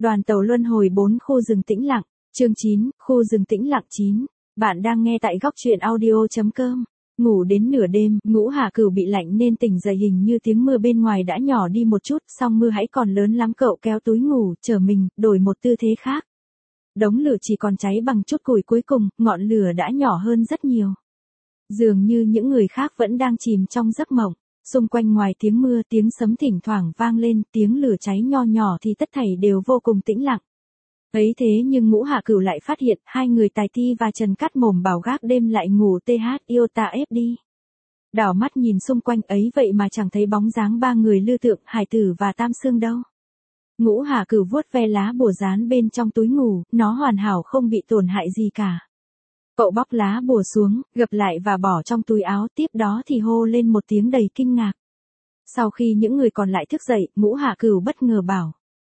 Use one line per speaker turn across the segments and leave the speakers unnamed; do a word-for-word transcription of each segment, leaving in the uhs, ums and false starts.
Đoàn tàu luân hồi bốn khu rừng tĩnh lặng, chương chín, khu rừng tĩnh lặng chín. Bạn đang nghe tại góc truyện audio.com. Ngủ đến nửa đêm, Ngũ Hà Cửu bị lạnh nên tỉnh dậy, hình như tiếng mưa bên ngoài đã nhỏ đi một chút, song mưa hãy còn lớn lắm. Cậu kéo túi ngủ, trở mình, đổi một tư thế khác. Đống lửa chỉ còn cháy bằng chút củi, cuối cùng, ngọn lửa đã nhỏ hơn rất nhiều. Dường như những người khác vẫn đang chìm trong giấc mộng. Xung quanh ngoài tiếng mưa, tiếng sấm thỉnh thoảng vang lên, tiếng lửa cháy nho nhỏ thì tất thảy đều vô cùng tĩnh lặng. Ấy thế nhưng Ngũ Hà Cửu lại phát hiện, hai người Tài Ti và Trần Cát mồm bảo gác đêm lại ngủ th yêu ta ép đi. Đảo mắt nhìn xung quanh ấy vậy mà chẳng thấy bóng dáng ba người Lư Tượng, Hải Tử và Tam Xương đâu. Ngũ Hà Cửu vuốt ve lá bùa dán bên trong túi ngủ, nó hoàn hảo không bị tổn hại gì cả. Cậu bóc lá bùa xuống, gập lại và bỏ trong túi áo, tiếp đó thì hô lên một tiếng đầy kinh ngạc. Sau khi những người còn lại thức dậy, Ngũ Hà Cửu bất ngờ bảo.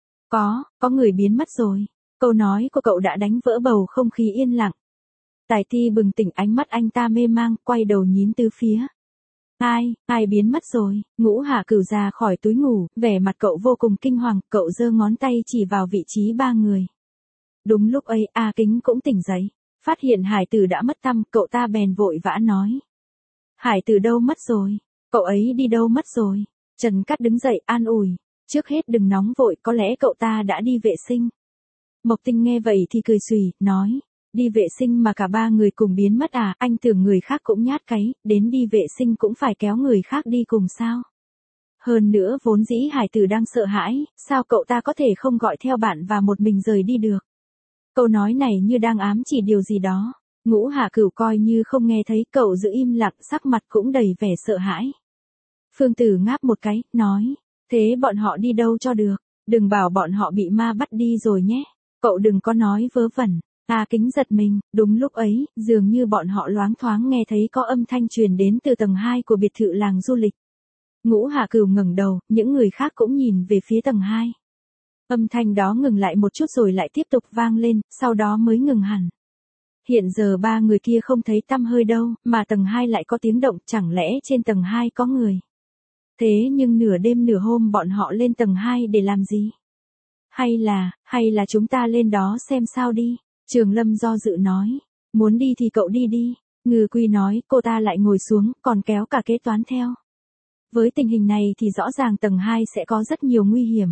Có, có người biến mất rồi. Câu nói của cậu đã đánh vỡ bầu không khí yên lặng. Tài Ti bừng tỉnh, ánh mắt anh ta mê mang, quay đầu nhìn tứ phía. Ai, ai biến mất rồi? Ngũ Hà Cửu ra khỏi túi ngủ, vẻ mặt cậu vô cùng kinh hoàng, cậu giơ ngón tay chỉ vào vị trí ba người. Đúng lúc ấy, A Kính cũng tỉnh dậy. Phát hiện Hải Tử đã mất tăm, cậu ta bèn vội vã nói. Hải Tử đâu mất rồi? Cậu ấy đi đâu mất rồi? Trần Cát đứng dậy an ủi. Trước hết đừng nóng vội, có lẽ cậu ta đã đi vệ sinh. Mộc Tinh nghe vậy thì cười xùy, nói. Đi vệ sinh mà cả ba người cùng biến mất à? Anh tưởng người khác cũng nhát cái, đến đi vệ sinh cũng phải kéo người khác đi cùng sao? Hơn nữa vốn dĩ Hải Tử đang sợ hãi, sao cậu ta có thể không gọi theo bạn và một mình rời đi được? Câu nói này như đang ám chỉ điều gì đó. Ngũ Hà Cửu coi như không nghe thấy, cậu giữ im lặng, sắc mặt cũng đầy vẻ sợ hãi. Phương Tử ngáp một cái, nói. Thế bọn họ đi đâu cho được? Đừng bảo bọn họ bị ma bắt đi rồi nhé. Cậu đừng có nói vớ vẩn. A Kính giật mình, đúng lúc ấy, dường như bọn họ loáng thoáng nghe thấy có âm thanh truyền đến từ tầng hai của biệt thự làng du lịch. Ngũ Hà Cửu ngẩng đầu, những người khác cũng nhìn về phía tầng hai. Âm thanh đó ngừng lại một chút rồi lại tiếp tục vang lên, sau đó mới ngừng hẳn. Hiện giờ ba người kia không thấy tăm hơi đâu, mà tầng hai lại có tiếng động, chẳng lẽ trên tầng hai có người? Thế nhưng nửa đêm nửa hôm bọn họ lên tầng hai để làm gì? Hay là, hay là chúng ta lên đó xem sao đi? Trường Lâm do dự nói. Muốn đi thì cậu đi đi. Ngư Quy nói, cô ta lại ngồi xuống, còn kéo cả kế toán theo. Với tình hình này thì rõ ràng tầng hai sẽ có rất nhiều nguy hiểm.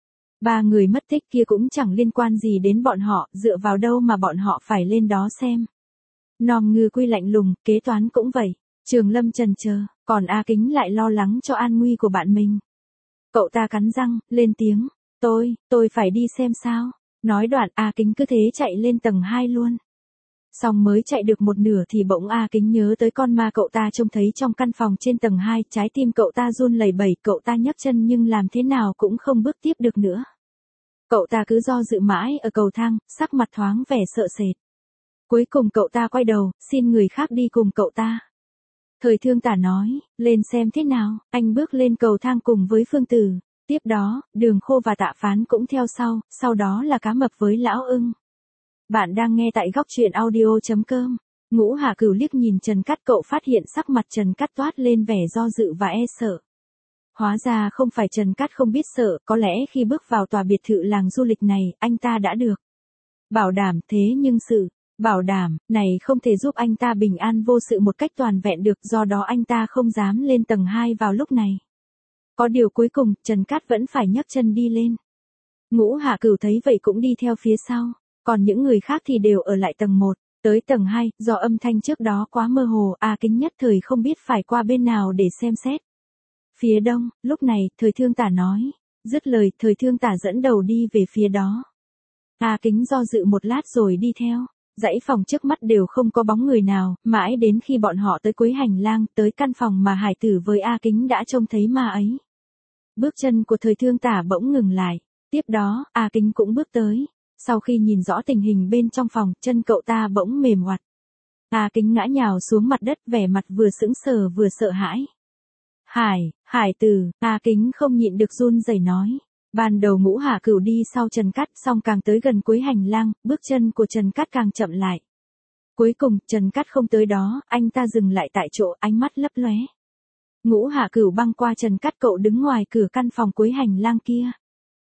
Ba người mất tích kia cũng chẳng liên quan gì đến bọn họ, dựa vào đâu mà bọn họ phải lên đó xem. Nom Ngư Quy lạnh lùng, kế toán cũng vậy. Trường Lâm chần chờ, còn A Kính lại lo lắng cho an nguy của bạn mình. Cậu ta cắn răng, lên tiếng. Tôi, tôi phải đi xem sao. Nói đoạn A Kính cứ thế chạy lên tầng hai luôn. Xong mới chạy được một nửa thì bỗng A Kính nhớ tới con ma cậu ta trông thấy trong căn phòng trên tầng hai, trái tim cậu ta run lẩy bẩy, cậu ta nhấc chân nhưng làm thế nào cũng không bước tiếp được nữa. Cậu ta cứ do dự mãi ở cầu thang, sắc mặt thoáng vẻ sợ sệt. Cuối cùng cậu ta quay đầu, xin người khác đi cùng cậu ta. Thời Thương Tả nói, lên xem thế nào, anh bước lên cầu thang cùng với Phương Tử. Tiếp đó, Đường Khô và Tạ Phán cũng theo sau, sau đó là Cá Mập với Lão Ưng. Bạn đang nghe tại góc truyện audio.com. Ngũ Hà Cửu liếc nhìn Trần Cát, cậu phát hiện sắc mặt Trần Cát toát lên vẻ do dự và e sợ. Hóa ra không phải Trần Cát không biết sợ, có lẽ khi bước vào tòa biệt thự làng du lịch này, anh ta đã được bảo đảm, thế nhưng sự bảo đảm này không thể giúp anh ta bình an vô sự một cách toàn vẹn được, do đó anh ta không dám lên tầng hai vào lúc này. Có điều cuối cùng, Trần Cát vẫn phải nhấc chân đi lên. Ngũ Hà Cửu thấy vậy cũng đi theo phía sau, còn những người khác thì đều ở lại tầng một. Tới tầng hai, do âm thanh trước đó quá mơ hồ, A Kính nhất thời không biết phải qua bên nào để xem xét. Phía đông, lúc này, Thời Thương Tả nói. Dứt lời, Thời Thương Tả dẫn đầu đi về phía đó. A Kính do dự một lát rồi đi theo. Dãy phòng trước mắt đều không có bóng người nào, mãi đến khi bọn họ tới cuối hành lang, tới căn phòng mà Hải Tử với A Kính đã trông thấy ma ấy. Bước chân của Thời Thương Tả bỗng ngừng lại. Tiếp đó, A Kính cũng bước tới. Sau khi nhìn rõ tình hình bên trong phòng, chân cậu ta bỗng mềm oặt. A Kính ngã nhào xuống mặt đất, vẻ mặt vừa sững sờ vừa sợ hãi. Hải, Hải Tử, A Kính không nhịn được run rẩy nói. Ban đầu Ngũ Hà Cửu đi sau Trần Cát, xong càng tới gần cuối hành lang, bước chân của Trần Cát càng chậm lại. Cuối cùng, Trần Cát không tới đó, anh ta dừng lại tại chỗ, ánh mắt lấp lóe. Ngũ Hà Cửu băng qua Trần Cát, cậu đứng ngoài cửa căn phòng cuối hành lang kia.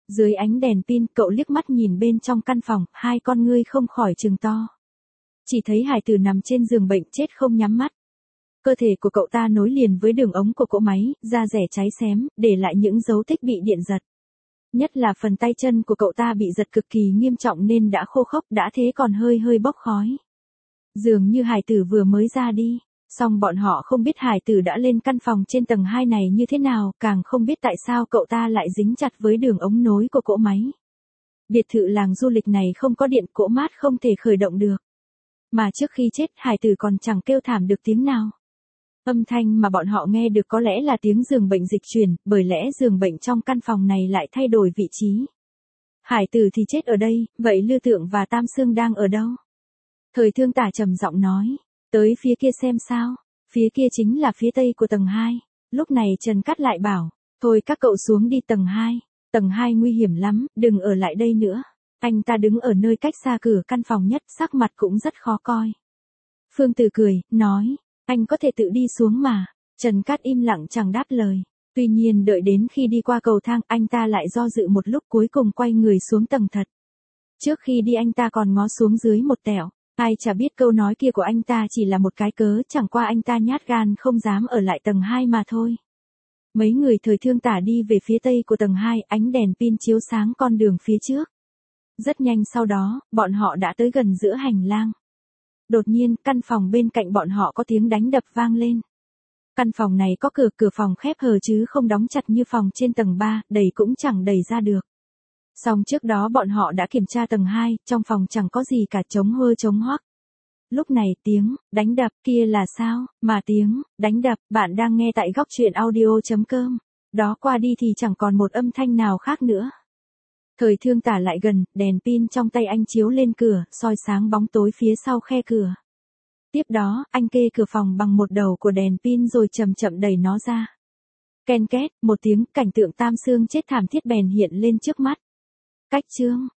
Dưới ánh đèn pin, cậu liếc mắt nhìn bên trong căn phòng, hai con ngươi không khỏi trừng to. Chỉ thấy hài tử nằm trên giường bệnh chết không nhắm mắt. Cơ thể của cậu ta nối liền với đường ống của cỗ máy, da rẻ cháy xém, để lại những dấu tích bị điện giật. Nhất là phần tay chân của cậu ta bị giật cực kỳ nghiêm trọng nên đã khô khốc, đã thế còn hơi hơi bốc khói. Dường như hải tử vừa mới ra đi, song bọn họ không biết hải tử đã lên căn phòng trên tầng hai này như thế nào, càng không biết tại sao cậu ta lại dính chặt với đường ống nối của cỗ máy. Biệt thự làng du lịch này không có điện, cỗ mát không thể khởi động được. Mà trước khi chết, hải tử còn chẳng kêu thảm được tiếng nào. Âm thanh mà bọn họ nghe được có lẽ là tiếng giường bệnh dịch chuyển, bởi lẽ giường bệnh trong căn phòng này lại thay đổi vị trí. Hải tử thì chết ở đây, vậy Lư Tượng và Tam Xương đang ở đâu? Thời Thương Tả trầm giọng nói, tới phía kia xem sao, phía kia chính là phía tây của tầng hai. Lúc này Trần Cát lại bảo, thôi các cậu xuống đi tầng hai, tầng hai nguy hiểm lắm, đừng ở lại đây nữa. Anh ta đứng ở nơi cách xa cửa căn phòng nhất, sắc mặt cũng rất khó coi. Phương Tử cười, nói, anh có thể tự đi xuống mà. Trần Cát im lặng chẳng đáp lời. Tuy nhiên đợi đến khi đi qua cầu thang, anh ta lại do dự một lúc, cuối cùng quay người xuống tầng thật. Trước khi đi anh ta còn ngó xuống dưới một tẹo. Ai chả biết câu nói kia của anh ta chỉ là một cái cớ, chẳng qua anh ta nhát gan không dám ở lại tầng hai mà thôi. Mấy người Thời Thương Tả đi về phía tây của tầng hai, ánh đèn pin chiếu sáng con đường phía trước. Rất nhanh sau đó, bọn họ đã tới gần giữa hành lang. Đột nhiên, căn phòng bên cạnh bọn họ có tiếng đánh đập vang lên. Căn phòng này có cửa, cửa phòng khép hờ chứ không đóng chặt như phòng trên tầng ba, đẩy cũng chẳng đẩy ra được. Song trước đó bọn họ đã kiểm tra tầng hai, trong phòng chẳng có gì cả, trống hơ trống hoác. Lúc này tiếng đánh đập kia là sao, mà tiếng đánh đập bạn đang nghe tại góc truyện audio chấm com. Đó qua đi thì chẳng còn một âm thanh nào khác nữa. Thời Thương Tả lại gần, đèn pin trong tay anh chiếu lên cửa, soi sáng bóng tối phía sau khe cửa. Tiếp đó, anh kê cửa phòng bằng một đầu của đèn pin rồi chậm chậm đẩy nó ra. Ken két, một tiếng, cảnh tượng Tam Xương chết thảm thiết bèn hiện lên trước mắt. Cách chương